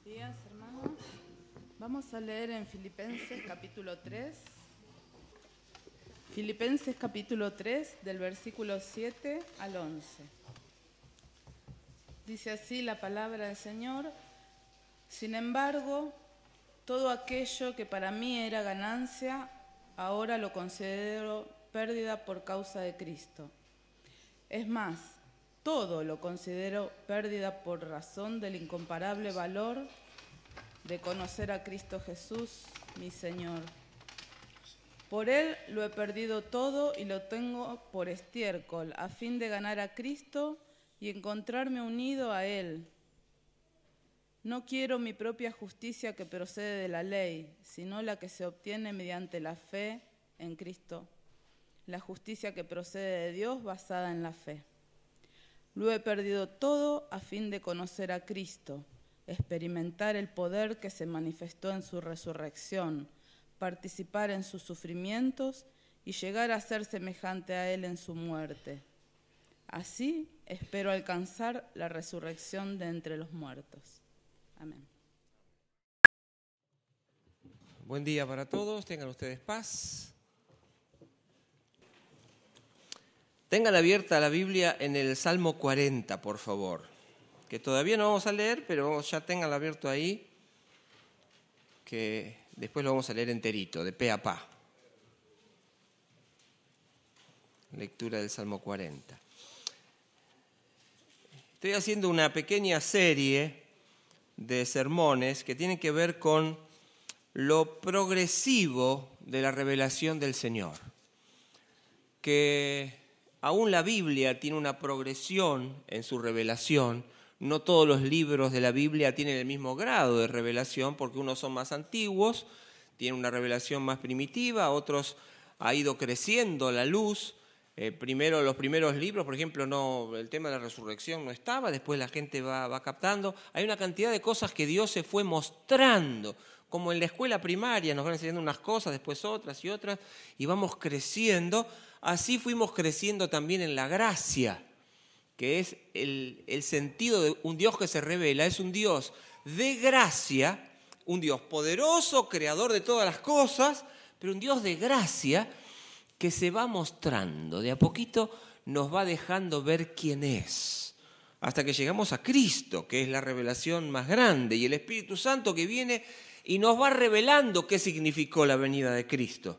días, hermanos. Vamos a leer en Filipenses capítulo 3. Filipenses capítulo 3, del versículo 7 al 11. Dice así la palabra del Señor: Sin embargo, todo aquello que para mí era ganancia, ahora lo considero pérdida por causa de Cristo. Es más, todo lo considero pérdida por razón del incomparable valor de conocer a Cristo Jesús, mi Señor. Por Él lo he perdido todo y lo tengo por estiércol, a fin de ganar a Cristo y encontrarme unido a Él. No quiero mi propia justicia que procede de la ley, sino la que se obtiene mediante la fe en Cristo, la justicia que procede de Dios basada en la fe. Lo he perdido todo a fin de conocer a Cristo, experimentar el poder que se manifestó en su resurrección, participar en sus sufrimientos y llegar a ser semejante a Él en su muerte. Así espero alcanzar la resurrección de entre los muertos. Amén. Buen día para todos, tengan ustedes paz. Tengan abierta la Biblia en el Salmo 40, por favor, que todavía no vamos a leer, pero ya tenganlo abierto ahí, que después lo vamos a leer enterito, de pe a pa. Lectura del Salmo 40. Estoy haciendo una pequeña serie de sermones que tienen que ver con lo progresivo de la revelación del Señor, que aún la Biblia tiene una progresión en su revelación. No todos los libros de la Biblia tienen el mismo grado de revelación, porque unos son más antiguos, tienen una revelación más primitiva, otros ha ido creciendo la luz. Primero, los primeros libros, por ejemplo, el tema de la resurrección no estaba, después la gente va captando. Hay una cantidad de cosas que Dios se fue mostrando, como en la escuela primaria, nos van enseñando unas cosas, después otras y otras, y vamos creciendo. Así fuimos creciendo también en la gracia, que es el sentido de un Dios que se revela. Es un Dios de gracia, un Dios poderoso, creador de todas las cosas, pero un Dios de gracia que se va mostrando. De a poquito nos va dejando ver quién es, hasta que llegamos a Cristo, que es la revelación más grande, y el Espíritu Santo que viene y nos va revelando qué significó la venida de Cristo.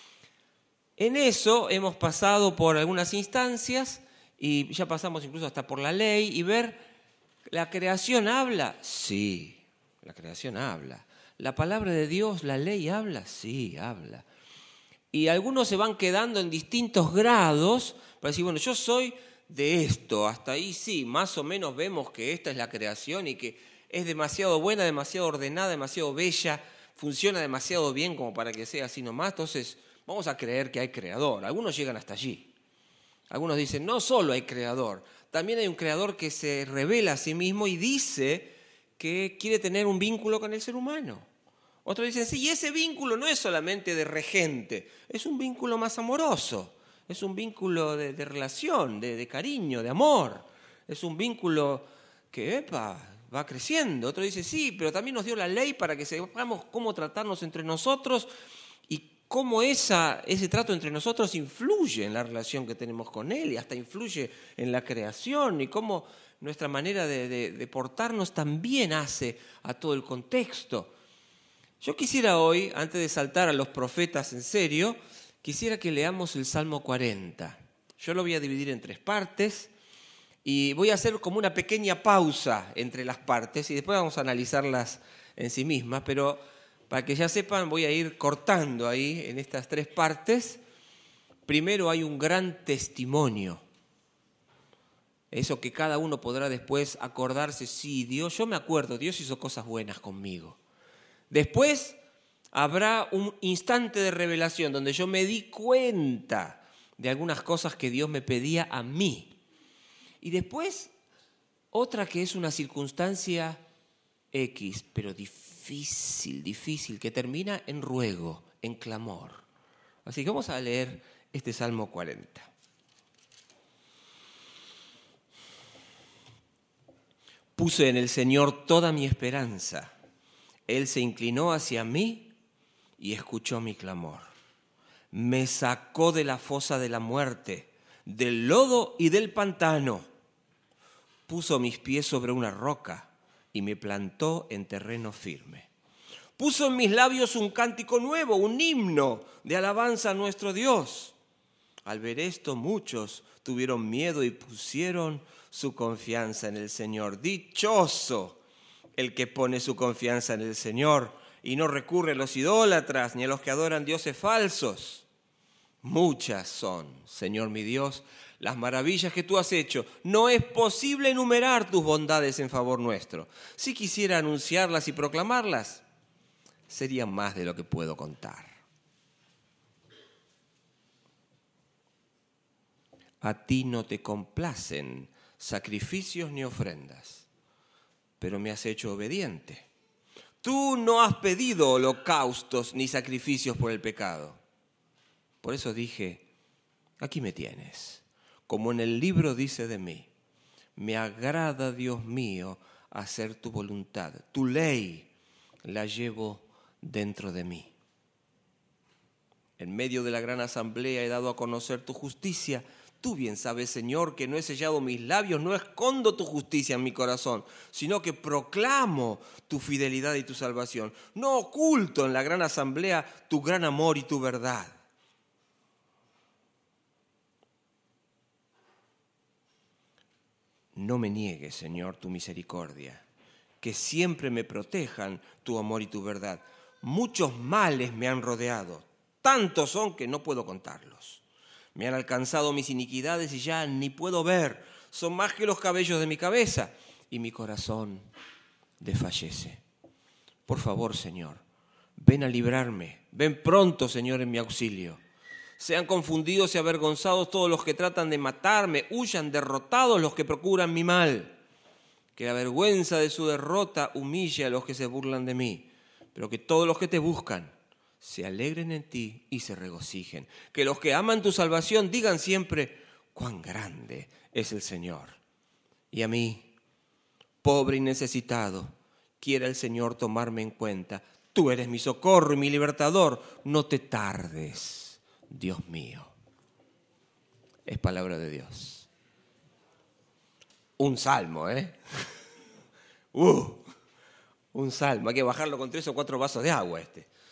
En eso hemos pasado por algunas instancias y ya pasamos incluso hasta por la ley y ver, ¿la creación habla? Sí, la creación habla. ¿La palabra de Dios, la ley habla? Sí, habla. Y algunos se van quedando en distintos grados para decir, bueno, yo soy de esto, hasta ahí sí, más o menos vemos que esta es la creación y que es demasiado buena, demasiado ordenada, demasiado bella, funciona demasiado bien como para que sea así nomás, entonces vamos a creer que hay creador. Algunos llegan hasta allí. Algunos dicen, no solo hay creador, también hay un creador que se revela a sí mismo y dice que quiere tener un vínculo con el ser humano. Otros dicen, sí, y ese vínculo no es solamente de regente, es un vínculo más amoroso, es un vínculo de relación, de cariño, de amor, es un vínculo que, va creciendo. Otros dicen, sí, pero también nos dio la ley para que sepamos cómo tratarnos entre nosotros y cómo ese trato entre nosotros influye en la relación que tenemos con Él y hasta influye en la creación y cómo nuestra manera de portarnos también hace a todo el contexto. Yo quisiera hoy, antes de saltar a los profetas en serio, quisiera que leamos el Salmo 40. Yo lo voy a dividir en 3 partes y voy a hacer como una pequeña pausa entre las partes y después vamos a analizarlas en sí mismas, pero para que ya sepan voy a ir cortando ahí en estas 3 partes. Primero hay un gran testimonio, eso que cada uno podrá después acordarse, sí, Dios, yo me acuerdo, Dios hizo cosas buenas conmigo. Después habrá un instante de revelación donde yo me di cuenta de algunas cosas que Dios me pedía a mí. Y después otra que es una circunstancia X, pero difícil, que termina en ruego, en clamor. Así que vamos a leer este Salmo 40. Puse en el Señor toda mi esperanza. Él se inclinó hacia mí y escuchó mi clamor. Me sacó de la fosa de la muerte, del lodo y del pantano. Puso mis pies sobre una roca y me plantó en terreno firme. Puso en mis labios un cántico nuevo, un himno de alabanza a nuestro Dios. Al ver esto, muchos tuvieron miedo y pusieron su confianza en el Señor. Dichoso el que pone su confianza en el Señor y no recurre a los idólatras ni a los que adoran dioses falsos. Muchas son, Señor mi Dios, las maravillas que tú has hecho. No es posible enumerar tus bondades en favor nuestro. Si quisiera anunciarlas y proclamarlas, sería más de lo que puedo contar. A ti no te complacen sacrificios ni ofrendas, pero me has hecho obediente. Tú no has pedido holocaustos ni sacrificios por el pecado. Por eso dije, aquí me tienes, como en el libro dice de mí. Me agrada, Dios mío, hacer tu voluntad. Tu ley la llevo dentro de mí. En medio de la gran asamblea he dado a conocer tu justicia. Tú bien sabes, Señor, que no he sellado mis labios, no escondo tu justicia en mi corazón, sino que proclamo tu fidelidad y tu salvación. No oculto en la gran asamblea tu gran amor y tu verdad. No me niegues, Señor, tu misericordia, que siempre me protejan tu amor y tu verdad. Muchos males me han rodeado, tantos son que no puedo contarlos. Me han alcanzado mis iniquidades y ya ni puedo ver. Son más que los cabellos de mi cabeza y mi corazón desfallece. Por favor, Señor, ven a librarme. Ven pronto, Señor, en mi auxilio. Sean confundidos y avergonzados todos los que tratan de matarme. Huyan derrotados los que procuran mi mal. Que la vergüenza de su derrota humille a los que se burlan de mí. Pero que todos los que te buscan se alegren en ti y se regocijen. Que los que aman tu salvación digan siempre, cuán grande es el Señor. Y a mí, pobre y necesitado, quiera el Señor tomarme en cuenta. Tú eres mi socorro y mi libertador. No te tardes, Dios mío. Es palabra de Dios. Un salmo, un salmo. Hay que bajarlo con 3 o 4 vasos de agua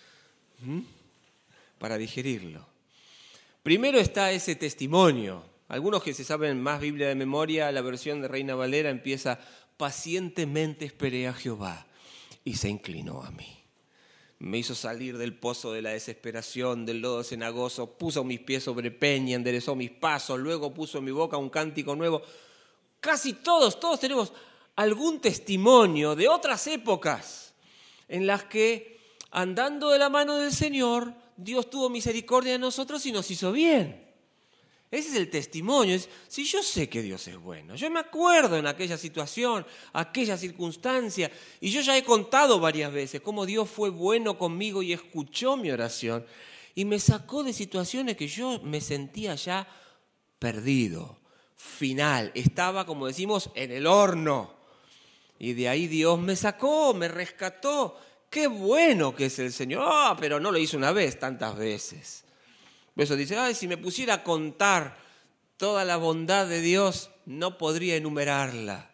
para digerirlo. Primero está ese testimonio. Algunos que se saben más Biblia de memoria, la versión de Reina Valera empieza: pacientemente esperé a Jehová y se inclinó a mí. Me hizo salir del pozo de la desesperación, del lodo cenagoso, puso mis pies sobre peña, enderezó mis pasos, luego puso en mi boca un cántico nuevo. Casi todos tenemos algún testimonio de otras épocas en las que, andando de la mano del Señor, Dios tuvo misericordia de nosotros y nos hizo bien. Ese es el testimonio. Si yo sé que Dios es bueno, yo me acuerdo en aquella situación, aquella circunstancia, y yo ya he contado varias veces cómo Dios fue bueno conmigo y escuchó mi oración y me sacó de situaciones que yo me sentía ya perdido, final. Estaba, como decimos, en el horno. Y de ahí Dios me sacó, me rescató. ¡Qué bueno que es el Señor! Pero no lo hizo una vez, tantas veces. Por eso dice, si me pusiera a contar toda la bondad de Dios, no podría enumerarla.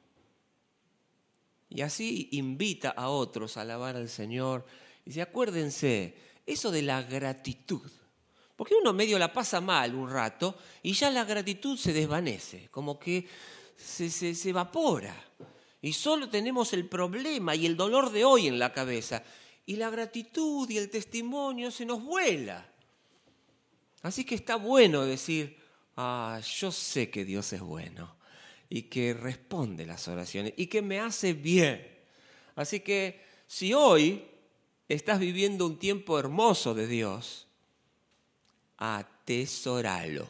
Y así invita a otros a alabar al Señor. Y dice, acuérdense, eso de la gratitud. Porque uno medio la pasa mal un rato y ya la gratitud se desvanece, como que se evapora. Y solo tenemos el problema y el dolor de hoy en la cabeza. Y la gratitud y el testimonio se nos vuela. Así que está bueno decir, yo sé que Dios es bueno y que responde las oraciones y que me hace bien. Así que si hoy estás viviendo un tiempo hermoso de Dios, atesóralo.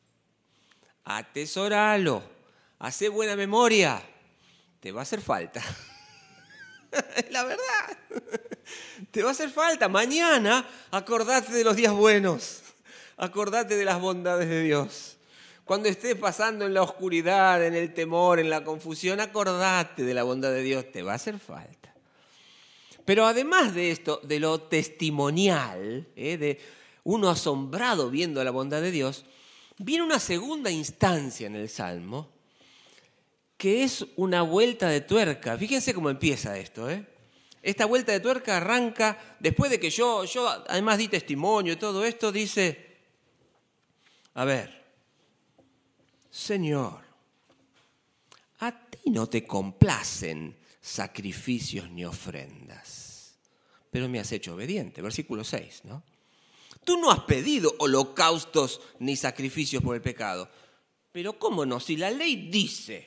Hacé buena memoria. Te va a hacer falta. Es la verdad. Te va a hacer falta. Mañana acordate de los días buenos. Acordate de las bondades de Dios. Cuando estés pasando en la oscuridad, en el temor, en la confusión, acordate de la bondad de Dios, te va a hacer falta. Pero además de esto, de lo testimonial, de uno asombrado viendo la bondad de Dios, viene una segunda instancia en el Salmo, que es una vuelta de tuerca. Fíjense cómo empieza esto, Esta vuelta de tuerca arranca después de que yo además di testimonio y todo esto, dice, a ver, Señor, a ti no te complacen sacrificios ni ofrendas, pero me has hecho obediente. Versículo 6, ¿no? Tú no has pedido holocaustos ni sacrificios por el pecado. Pero ¿cómo no? Si la ley dice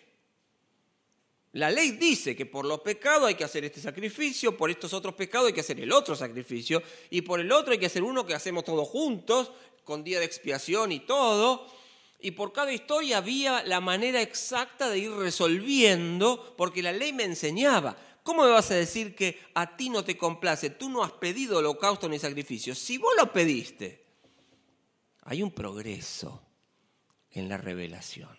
que por los pecados hay que hacer este sacrificio, por estos otros pecados hay que hacer el otro sacrificio, y por el otro hay que hacer uno que hacemos todos juntos, con día de expiación y todo. Y por cada historia había la manera exacta de ir resolviendo, porque la ley me enseñaba. ¿Cómo me vas a decir que a ti no te complace? Tú no has pedido holocausto ni sacrificio. Si vos lo pediste, hay un progreso en la revelación.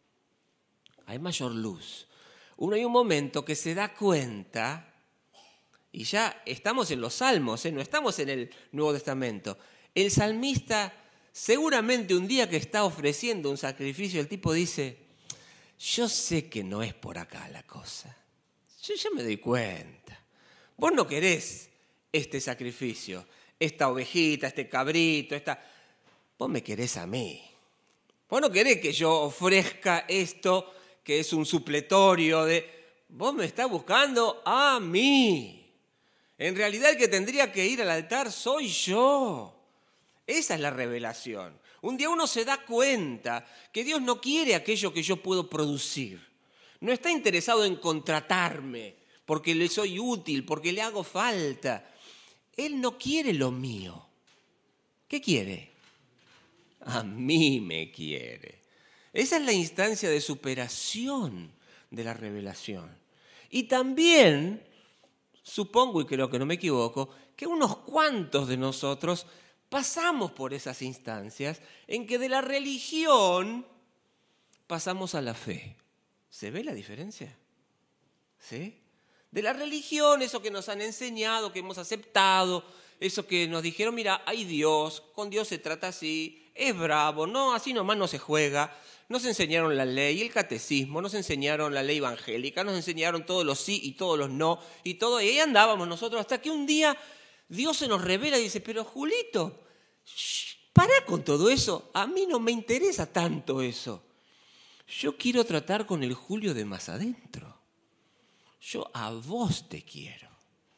Hay mayor luz. Hay un momento que se da cuenta, y ya estamos en los Salmos, no estamos en el Nuevo Testamento. El salmista, seguramente un día que está ofreciendo un sacrificio, el tipo dice, yo sé que no es por acá la cosa. Yo ya me doy cuenta. Vos no querés este sacrificio, esta ovejita, este cabrito, vos me querés a mí. Vos no querés que yo ofrezca esto que es un supletorio vos me estás buscando a mí. En realidad el que tendría que ir al altar soy yo. Esa es la revelación. Un día uno se da cuenta que Dios no quiere aquello que yo puedo producir. No está interesado en contratarme porque le soy útil, porque le hago falta. Él no quiere lo mío. ¿Qué quiere? A mí me quiere. Esa es la instancia de superación de la revelación. Y también, supongo, y creo que no me equivoco, que unos cuantos de nosotros pasamos por esas instancias en que de la religión pasamos a la fe. ¿Se ve la diferencia? ¿Sí? De la religión, eso que nos han enseñado, que hemos aceptado, eso que nos dijeron, mira, hay Dios, con Dios se trata así, es bravo, no, así nomás no se juega. Nos enseñaron la ley, el catecismo, nos enseñaron la ley evangélica, nos enseñaron todos los sí y todos los no, y ahí andábamos nosotros, hasta que un día Dios se nos revela y dice, pero Julito, pará con todo eso, a mí no me interesa tanto eso. Yo quiero tratar con el Julio de más adentro. Yo a vos te quiero.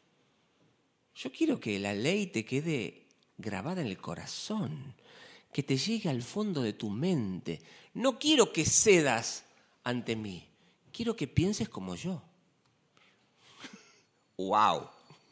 Yo quiero que la ley te quede grabada en el corazón, que te llegue al fondo de tu mente. No quiero que cedas ante mí. Quiero que pienses como yo. ¡Wow!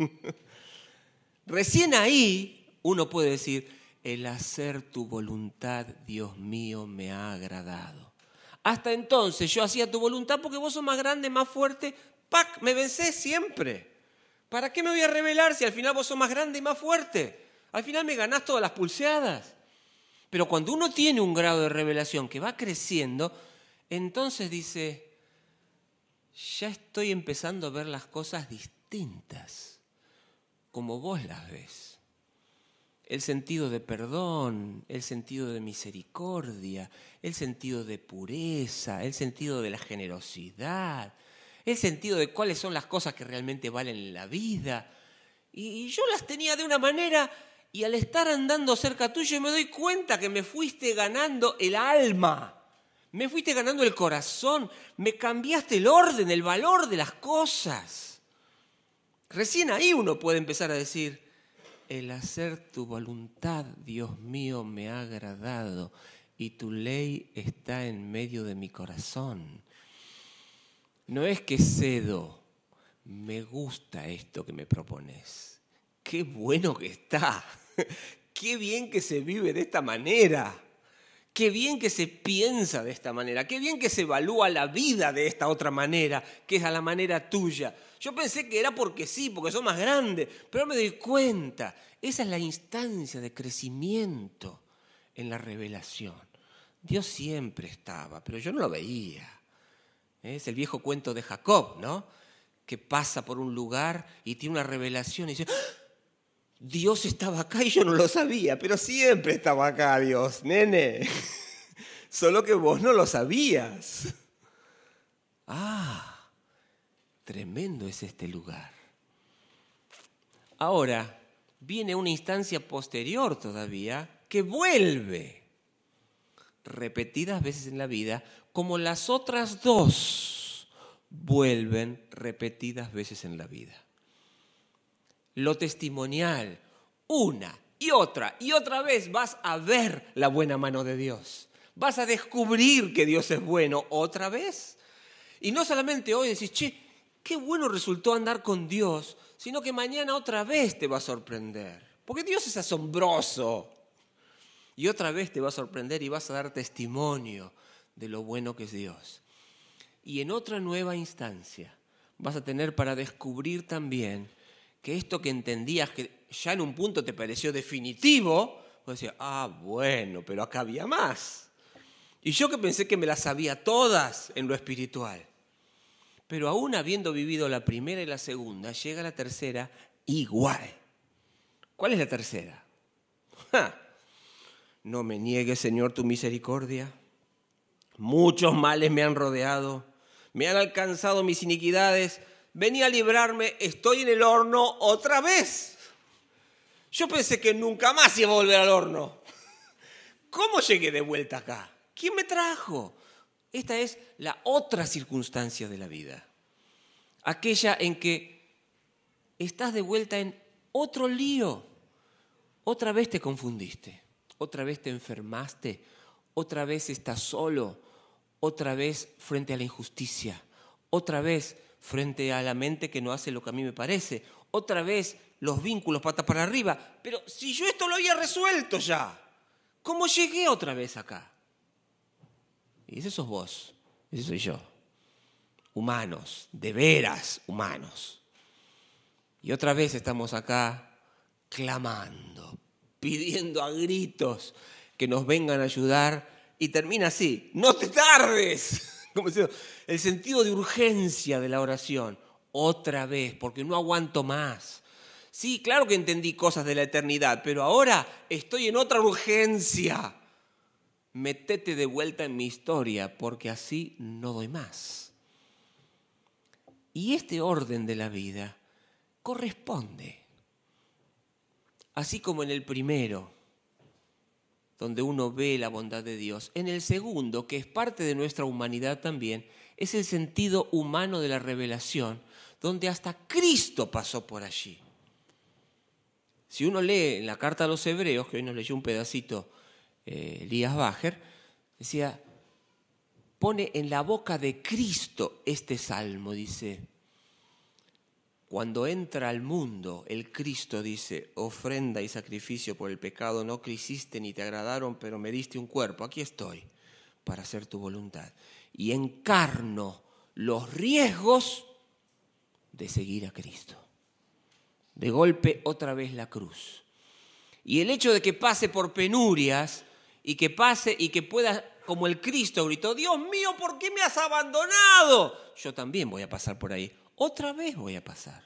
Recién ahí uno puede decir, el hacer tu voluntad, Dios mío, me ha agradado. Hasta entonces yo hacía tu voluntad porque vos sos más grande, más fuerte. ¡Pac! Me vencés siempre. ¿Para qué me voy a rebelar si al final vos sos más grande y más fuerte? Al final me ganás todas las pulseadas. Pero cuando uno tiene un grado de revelación que va creciendo, entonces dice, ya estoy empezando a ver las cosas distintas, como vos las ves. El sentido de perdón, el sentido de misericordia, el sentido de pureza, el sentido de la generosidad, el sentido de cuáles son las cosas que realmente valen en la vida. Y yo las tenía de una manera, y al estar andando cerca tuyo me doy cuenta que me fuiste ganando el alma, me fuiste ganando el corazón, me cambiaste el orden, el valor de las cosas. Recién ahí uno puede empezar a decir, el hacer tu voluntad, Dios mío, me ha agradado y tu ley está en medio de mi corazón. No es que cedo, me gusta esto que me propones. Qué bueno que está, qué bien que se vive de esta manera, qué bien que se piensa de esta manera, qué bien que se evalúa la vida de esta otra manera, que es a la manera tuya. Yo pensé que era porque sí, porque sos más grande, pero me doy cuenta, esa es la instancia de crecimiento en la revelación. Dios siempre estaba, pero yo no lo veía. Es el viejo cuento de Jacob, ¿no? Que pasa por un lugar y tiene una revelación y dice, ¡ah! Dios estaba acá y yo no lo sabía, pero siempre estaba acá Dios, nene. Solo que vos no lo sabías. Ah, tremendo es este lugar. Ahora, viene una instancia posterior todavía que vuelve repetidas veces en la vida, como las otras dos vuelven repetidas veces en la vida. Lo testimonial, una y otra vez vas a ver la buena mano de Dios. Vas a descubrir que Dios es bueno otra vez. Y no solamente hoy decís, che, qué bueno resultó andar con Dios, sino que mañana otra vez te va a sorprender. Porque Dios es asombroso. Y otra vez te va a sorprender y vas a dar testimonio de lo bueno que es Dios. Y en otra nueva instancia vas a tener para descubrir también que esto que entendías que ya en un punto te pareció definitivo, vos decías, bueno, pero acá había más. Y yo que pensé que me las sabía todas en lo espiritual. Pero aún habiendo vivido la primera y la segunda, llega la tercera igual. ¿Cuál es la tercera? No me niegues, Señor, tu misericordia. Muchos males me han rodeado, me han alcanzado mis iniquidades. Vení a librarme, estoy en el horno otra vez. Yo pensé que nunca más iba a volver al horno. ¿Cómo llegué de vuelta acá? ¿Quién me trajo? Esta es la otra circunstancia de la vida. Aquella en que estás de vuelta en otro lío. Otra vez te confundiste, otra vez te enfermaste, otra vez estás solo, otra vez frente a la injusticia, otra vez frente a la mente que no hace lo que a mí me parece, otra vez los vínculos patas para arriba. Pero si yo esto lo había resuelto ya, ¿cómo llegué otra vez acá? Y ese sos vos, ese soy yo. Humanos, de veras humanos. Y otra vez estamos acá clamando, pidiendo a gritos que nos vengan a ayudar, y termina así, no te tardes. Como diciendo, el sentido de urgencia de la oración, otra vez, porque no aguanto más. Sí, claro que entendí cosas de la eternidad, pero ahora estoy en otra urgencia. Metete de vuelta en mi historia, porque así no doy más. Y este orden de la vida corresponde. Así como en el primero, donde uno ve la bondad de Dios, en el segundo, que es parte de nuestra humanidad también, es el sentido humano de la revelación, donde hasta Cristo pasó por allí. Si uno lee en la carta a los Hebreos, que hoy nos leyó un pedacito Elías Bacher, decía, pone en la boca de Cristo este salmo, dice, cuando entra al mundo, el Cristo dice, ofrenda y sacrificio por el pecado no quisiste ni te agradaron, pero me diste un cuerpo. Aquí estoy para hacer tu voluntad. Y encarno los riesgos de seguir a Cristo. De golpe otra vez la cruz. Y el hecho de que pase por penurias y que pase y que pueda, como el Cristo gritó, Dios mío, ¿por qué me has abandonado? Yo también voy a pasar por ahí. Otra vez voy a pasar.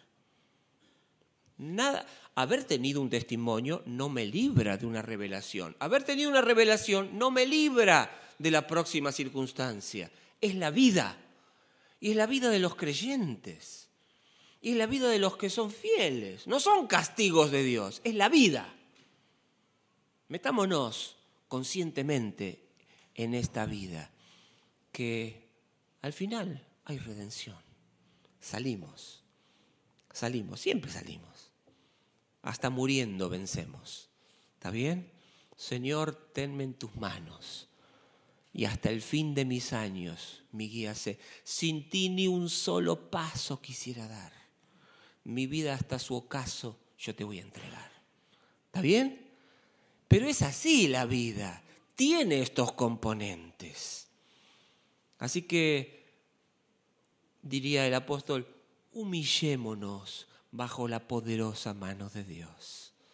Nada, haber tenido un testimonio no me libra de una revelación. Haber tenido una revelación no me libra de la próxima circunstancia. Es la vida. Y es la vida de los creyentes. Y es la vida de los que son fieles. No son castigos de Dios, es la vida. Metámonos conscientemente en esta vida, que al final hay redención. Salimos, siempre salimos. Hasta muriendo vencemos. ¿Está bien? Señor, tenme en tus manos. Y hasta el fin de mis años, mi guía sé, sin ti ni un solo paso quisiera dar. Mi vida hasta su ocaso yo te voy a entregar. ¿Está bien? Pero es así la vida. Tiene estos componentes. Así que, diría el apóstol, humillémonos bajo la poderosa mano de Dios.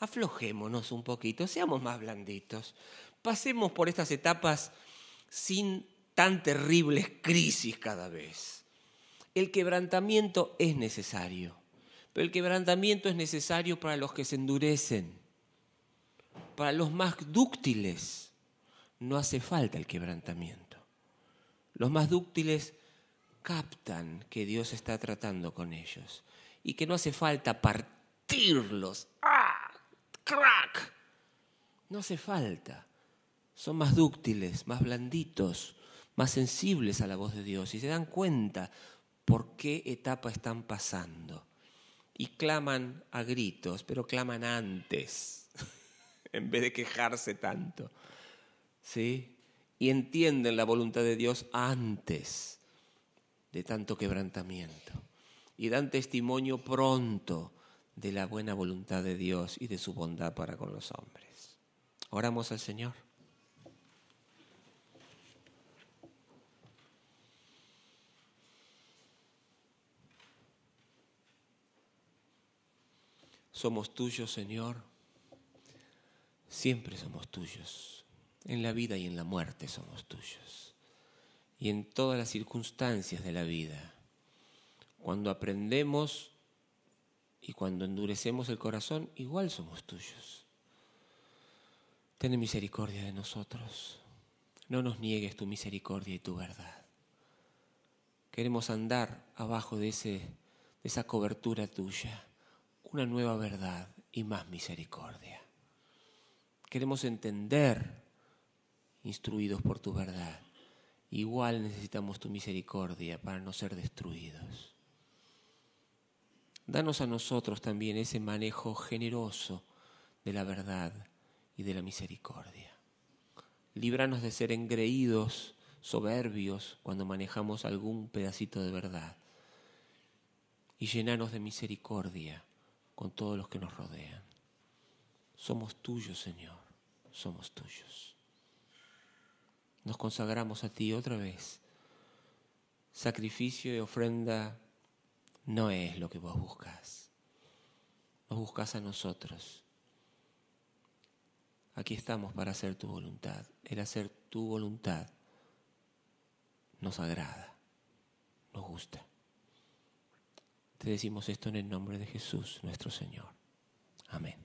aflojémonos un poquito, seamos más blanditos. Pasemos por estas etapas sin tan terribles crisis cada vez. El quebrantamiento es necesario, pero el quebrantamiento es necesario para los que se endurecen, para los más dúctiles. No hace falta el quebrantamiento. Los más dúctiles captan que Dios está tratando con ellos y que no hace falta partirlos. ¡Ah! ¡Crack! No hace falta. Son más dúctiles, más blanditos, más sensibles a la voz de Dios y se dan cuenta por qué etapa están pasando. Y claman a gritos, pero claman antes, en vez de quejarse tanto. ¿Sí? Y entienden la voluntad de Dios antes de tanto quebrantamiento. Y dan testimonio pronto de la buena voluntad de Dios y de su bondad para con los hombres. Oramos al Señor. Somos tuyos, Señor. Siempre somos tuyos. En la vida y en la muerte somos tuyos. Y en todas las circunstancias de la vida, cuando aprendemos y cuando endurecemos el corazón, igual somos tuyos. Ten misericordia de nosotros. No nos niegues tu misericordia y tu verdad. Queremos andar abajo de esa cobertura tuya, una nueva verdad y más misericordia. Queremos entender, instruidos por tu verdad. Igual necesitamos tu misericordia para no ser destruidos. Danos a nosotros también ese manejo generoso de la verdad y de la misericordia. Líbranos de ser engreídos, soberbios, cuando manejamos algún pedacito de verdad. Y llenanos de misericordia con todos los que nos rodean. Somos tuyos, Señor, somos tuyos. Nos consagramos a ti otra vez. Sacrificio y ofrenda no es lo que vos buscás. Nos buscás a nosotros. Aquí estamos para hacer tu voluntad. El hacer tu voluntad nos agrada, nos gusta. Te decimos esto en el nombre de Jesús, nuestro Señor. Amén.